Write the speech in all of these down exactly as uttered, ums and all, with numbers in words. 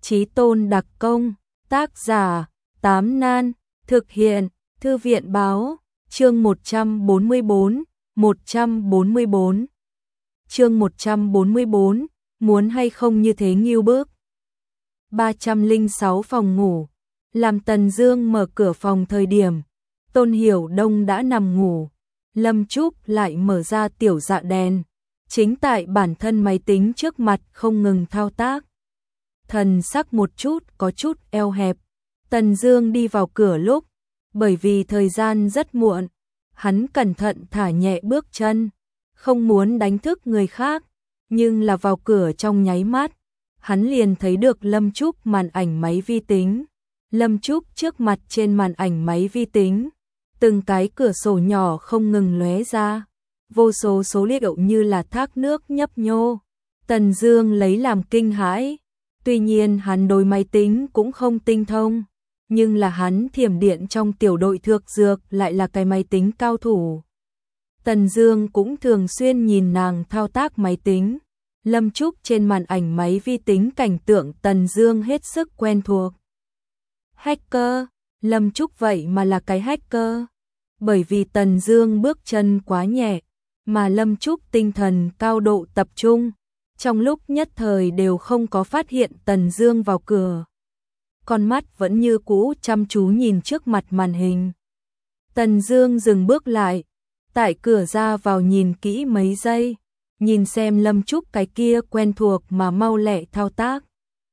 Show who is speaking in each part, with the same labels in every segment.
Speaker 1: Chí Tôn đặc công, tác giả, Tám Nan, thực hiện, Thư viện báo, chương một trăm bốn mươi bốn, một trăm bốn mươi bốn. Chương một trăm bốn mươi bốn, muốn hay không như thế nghiêu bức. ba trăm lẻ sáu phòng ngủ, làm Tần Dương mở cửa phòng thời điểm, Tôn Hiểu Đông đã nằm ngủ, Lâm Trúc lại mở ra tiểu dạ đèn, chính tại bản thân máy tính trước mặt không ngừng thao tác. Thần sắc một chút có chút eo hẹp, Tần Dương đi vào cửa lúc, bởi vì thời gian rất muộn, hắn cẩn thận thả nhẹ bước chân, không muốn đánh thức người khác, nhưng là vào cửa trong nháy mắt, hắn liền thấy được Lâm Trúc màn ảnh máy vi tính. Lâm Trúc trước mặt trên màn ảnh máy vi tính, từng cái cửa sổ nhỏ không ngừng lóe ra, vô số số liệu như là thác nước nhấp nhô. Tần Dương lấy làm kinh hãi, tuy nhiên hắn đối máy tính cũng không tinh thông, nhưng là hắn thiểm điện trong tiểu đội thược dược lại là cái máy tính cao thủ. Tần Dương cũng thường xuyên nhìn nàng thao tác máy tính. Lâm Trúc trên màn ảnh máy vi tính cảnh tượng Tần Dương hết sức quen thuộc. Hacker, Lâm Trúc vậy mà là cái hacker. Bởi vì Tần Dương bước chân quá nhẹ, mà Lâm Trúc tinh thần cao độ tập trung, trong lúc nhất thời đều không có phát hiện Tần Dương vào cửa. Con mắt vẫn như cũ chăm chú nhìn trước mặt màn hình. Tần Dương dừng bước lại, tại cửa ra vào nhìn kỹ mấy giây, nhìn xem Lâm Trúc cái kia quen thuộc mà mau lẹ thao tác.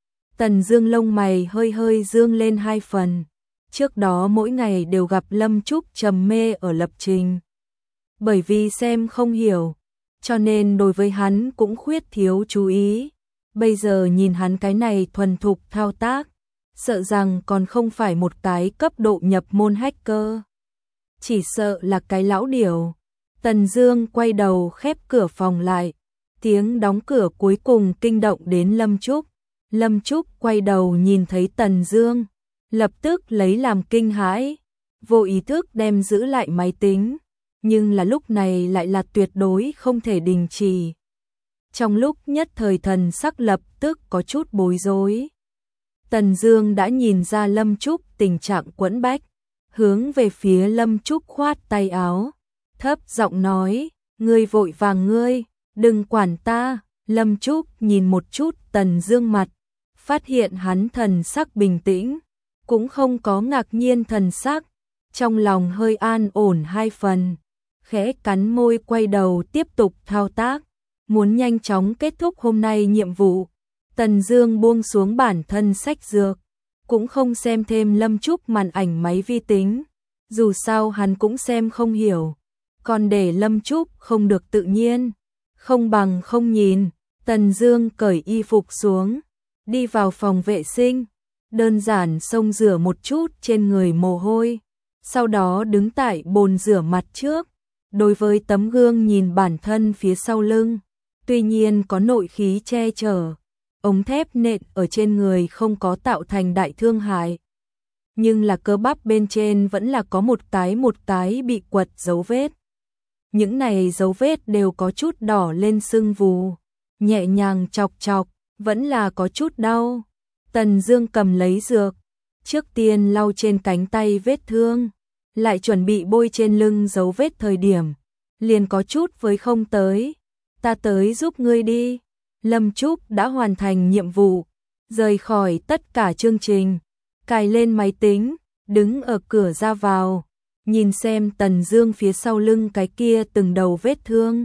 Speaker 1: Tần Dương lông mày hơi hơi dương lên hai phần. Trước đó mỗi ngày đều gặp Lâm Trúc trầm mê ở lập trình. Bởi vì xem không hiểu, cho nên đối với hắn cũng khuyết thiếu chú ý. Bây giờ nhìn hắn cái này thuần thục thao tác, sợ rằng còn không phải một cái cấp độ nhập môn hacker. Chỉ sợ là cái lão điểu. Tần Dương quay đầu khép cửa phòng lại, tiếng đóng cửa cuối cùng kinh động đến Lâm Trúc. Lâm Trúc quay đầu nhìn thấy Tần Dương, lập tức lấy làm kinh hãi, vô ý thức đem giữ lại máy tính, nhưng là lúc này lại là tuyệt đối không thể đình chỉ. Trong lúc nhất thời thần sắc lập tức có chút bối rối. Tần Dương đã nhìn ra Lâm Trúc tình trạng quẫn bách, hướng về phía Lâm Trúc khoát tay áo, thấp giọng nói, ngươi vội vàng ngươi, đừng quản ta. Lâm Trúc nhìn một chút Tần Dương mặt, phát hiện hắn thần sắc bình tĩnh, cũng không có ngạc nhiên thần sắc, trong lòng hơi an ổn hai phần, khẽ cắn môi quay đầu tiếp tục thao tác, muốn nhanh chóng kết thúc hôm nay nhiệm vụ. Tần Dương buông xuống bản thân sách dược, cũng không xem thêm Lâm Trúc màn ảnh máy vi tính, dù sao hắn cũng xem không hiểu, còn để Lâm Trúc không được tự nhiên, không bằng không nhìn. Tần Dương cởi y phục xuống, đi vào phòng vệ sinh, đơn giản xông rửa một chút trên người mồ hôi, sau đó đứng tại bồn rửa mặt trước, đối với tấm gương nhìn bản thân phía sau lưng, tuy nhiên có nội khí che chở, ống thép nện ở trên người không có tạo thành đại thương hại, nhưng là cơ bắp bên trên vẫn là có một cái một cái bị quật dấu vết. Những này dấu vết đều có chút đỏ lên sưng vù, nhẹ nhàng chọc chọc, vẫn là có chút đau. Tần Dương cầm lấy dược, trước tiên lau trên cánh tay vết thương, lại chuẩn bị bôi trên lưng dấu vết thời điểm, liền có chút với không tới. Ta tới giúp ngươi đi. Lâm Trúc đã hoàn thành nhiệm vụ, rời khỏi tất cả chương trình, cài lên máy tính, đứng ở cửa ra vào, nhìn xem Tần Dương phía sau lưng cái kia từng đầu vết thương.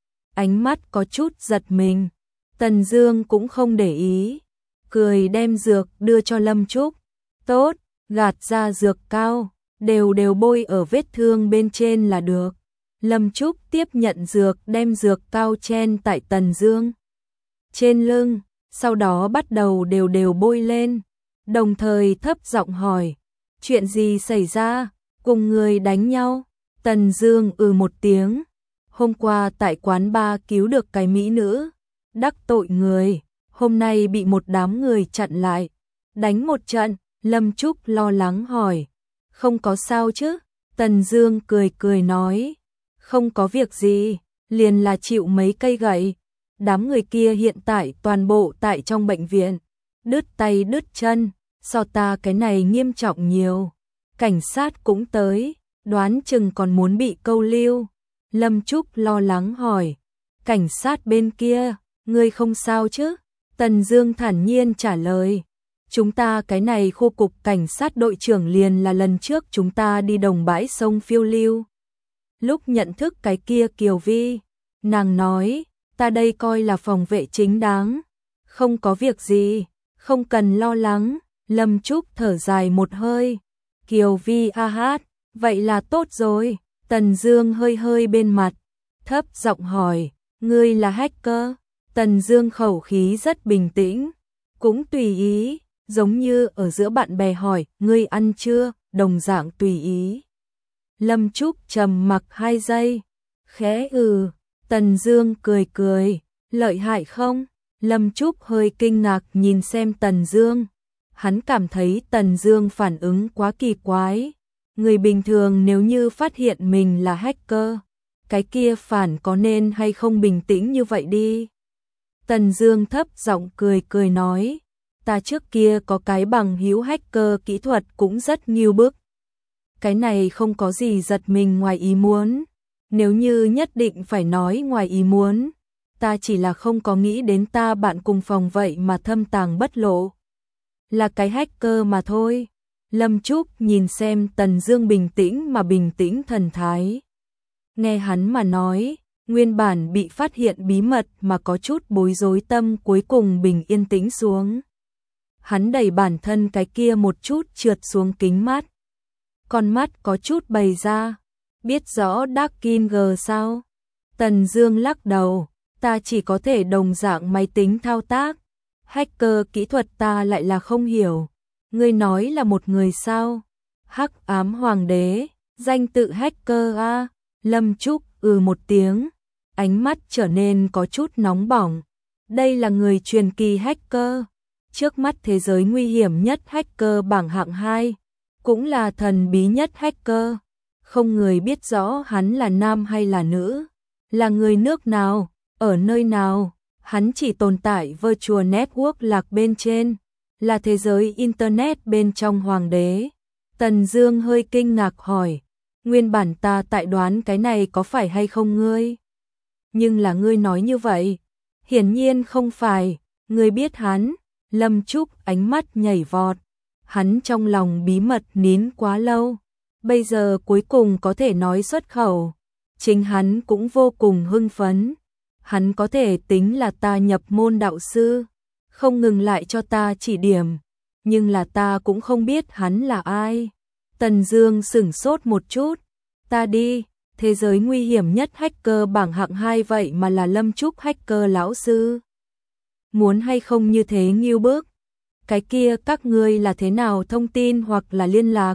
Speaker 1: Ánh mắt có chút giật mình, Tần Dương cũng không để ý, cười đem dược đưa cho Lâm Trúc. Tốt, gạt ra dược cao, đều đều bôi ở vết thương bên trên là được. Lâm Trúc tiếp nhận dược, đem dược cao chen tại Tần Dương trên lưng, sau đó bắt đầu đều đều bôi lên, đồng thời thấp giọng hỏi, chuyện gì xảy ra, cùng người đánh nhau? Tần Dương ừ một tiếng, hôm qua tại quán bar cứu được cái mỹ nữ, đắc tội người, hôm nay bị một đám người chặn lại, đánh một trận. Lâm Trúc lo lắng hỏi, không có sao chứ? Tần Dương cười cười nói, không có việc gì, liền là chịu mấy cây gậy. Đám người kia hiện tại toàn bộ tại trong bệnh viện, đứt tay đứt chân, so ta cái này nghiêm trọng nhiều. Cảnh sát cũng tới, đoán chừng còn muốn bị câu lưu. Lâm Trúc lo lắng hỏi, cảnh sát bên kia, ngươi không sao chứ? Tần Dương thản nhiên trả lời, chúng ta cái này khu cục cảnh sát đội trưởng liền là lần trước chúng ta đi đồng bãi sông phiêu lưu. Lúc nhận thức cái kia Kiều Vi, nàng nói, ta đây coi là phòng vệ chính đáng, không có việc gì, không cần lo lắng. Lâm Trúc thở dài một hơi, Kiều Vi a hát, vậy là tốt rồi. Tần Dương hơi hơi bên mặt, thấp giọng hỏi, ngươi là hacker? Tần Dương khẩu khí rất bình tĩnh, cũng tùy ý, giống như ở giữa bạn bè hỏi, ngươi ăn chưa, đồng dạng tùy ý. Lâm Trúc trầm mặc hai giây, khẽ ừ. Tần Dương cười cười, lợi hại không? Lâm Trúc hơi kinh ngạc nhìn xem Tần Dương. Hắn cảm thấy Tần Dương phản ứng quá kỳ quái. Người bình thường nếu như phát hiện mình là hacker, cái kia phản có nên hay không bình tĩnh như vậy đi. Tần Dương thấp giọng cười cười nói, ta trước kia có cái bằng hữu hacker kỹ thuật cũng rất nghiêu bức. Cái này không có gì giật mình ngoài ý muốn. Nếu như nhất định phải nói ngoài ý muốn, ta chỉ là không có nghĩ đến ta bạn cùng phòng vậy mà thâm tàng bất lộ. Là cái hacker mà thôi. Lâm Trúc nhìn xem Tần Dương bình tĩnh mà bình tĩnh thần thái. Nghe hắn mà nói, nguyên bản bị phát hiện bí mật mà có chút bối rối tâm cuối cùng bình yên tĩnh xuống. Hắn đẩy bản thân cái kia một chút trượt xuống kính mắt. Con mắt có chút bày ra, biết rõ Darkinger sao? Tần Dương lắc đầu, ta chỉ có thể đồng dạng máy tính thao tác. Hacker kỹ thuật ta lại là không hiểu. Ngươi nói là một người sao? Hắc ám hoàng đế, danh tự hacker a. Lâm Trúc ừ một tiếng, ánh mắt trở nên có chút nóng bỏng. Đây là người truyền kỳ hacker, trước mắt thế giới nguy hiểm nhất hacker bảng hạng hai, cũng là thần bí nhất hacker. Không người biết rõ hắn là nam hay là nữ, là người nước nào, ở nơi nào. Hắn chỉ tồn tại virtual network lạc bên trên, là thế giới internet bên trong hoàng đế. Tần Dương hơi kinh ngạc hỏi, nguyên bản ta tại đoán cái này có phải hay không ngươi? Nhưng là ngươi nói như vậy, hiển nhiên không phải. Ngươi biết hắn? Lâm Trúc ánh mắt nhảy vọt, hắn trong lòng bí mật nín quá lâu, bây giờ cuối cùng có thể nói xuất khẩu, chính hắn cũng vô cùng hưng phấn. Hắn có thể tính là ta nhập môn đạo sư, không ngừng lại cho ta chỉ điểm, nhưng là ta cũng không biết hắn là ai. Tần Dương sửng sốt một chút, ta đi, thế giới nguy hiểm nhất hacker bảng hạng hai vậy mà là Lâm Trúc hacker lão sư. Muốn hay không như thế nghiêu bức? Cái kia các ngươi là thế nào thông tin hoặc là liên lạc?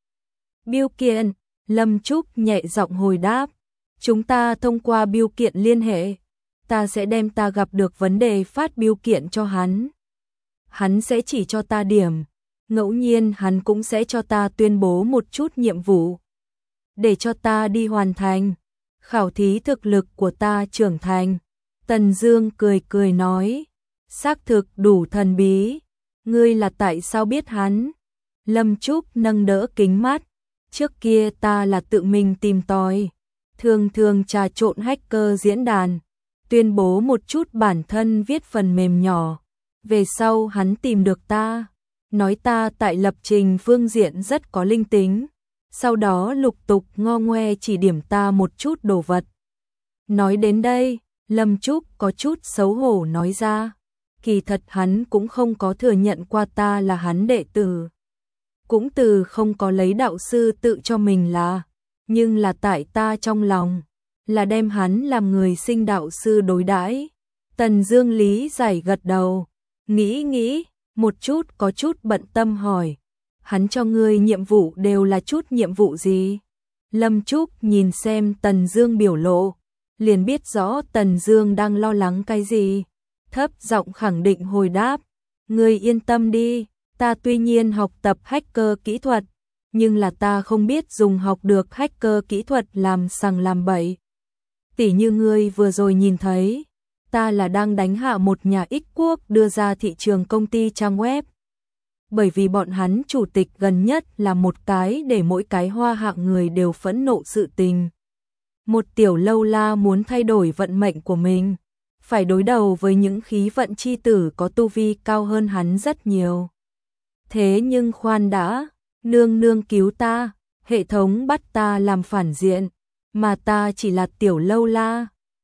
Speaker 1: Bưu kiện, Lâm Trúc nhẹ giọng hồi đáp, chúng ta thông qua bưu kiện liên hệ. Ta sẽ đem ta gặp được vấn đề phát bưu kiện cho hắn. Hắn sẽ chỉ cho ta điểm, ngẫu nhiên hắn cũng sẽ cho ta tuyên bố một chút nhiệm vụ, để cho ta đi hoàn thành, khảo thí thực lực của ta trưởng thành. Tần Dương cười cười nói, xác thực đủ thần bí, ngươi là tại sao biết hắn? Lâm Trúc nâng đỡ kính mắt, trước kia ta là tự mình tìm tòi, thường thường trà trộn hacker diễn đàn, tuyên bố một chút bản thân viết phần mềm nhỏ. Về sau hắn tìm được ta, nói ta tại lập trình phương diện rất có linh tính, sau đó lục tục ngo ngoe chỉ điểm ta một chút đồ vật. Nói đến đây, Lâm Trúc có chút xấu hổ nói ra, kỳ thật hắn cũng không có thừa nhận qua ta là hắn đệ tử, cũng từ không có lấy đạo sư tự cho mình là, nhưng là tại ta trong lòng là đem hắn làm người sinh đạo sư đối đãi. Tần Dương lý giải gật đầu, nghĩ nghĩ một chút có chút bận tâm hỏi, hắn cho ngươi nhiệm vụ đều là chút nhiệm vụ gì? Lâm Trúc nhìn xem Tần Dương biểu lộ, liền biết rõ Tần Dương đang lo lắng cái gì, thấp giọng khẳng định hồi đáp, ngươi yên tâm đi, ta tuy nhiên học tập hacker kỹ thuật, nhưng là ta không biết dùng học được hacker kỹ thuật làm sằng làm bậy. Tỉ như ngươi vừa rồi nhìn thấy, ta là đang đánh hạ một nhà ích quốc đưa ra thị trường công ty trang web. Bởi vì bọn hắn chủ tịch gần nhất là một cái để mỗi cái hoa hạng người đều phẫn nộ sự tình. Một tiểu lâu la muốn thay đổi vận mệnh của mình, phải đối đầu với những khí vận chi tử có tu vi cao hơn hắn rất nhiều. Thế nhưng khoan đã, nương nương cứu ta, hệ thống bắt ta làm phản diện, mà ta chỉ là tiểu lâu la,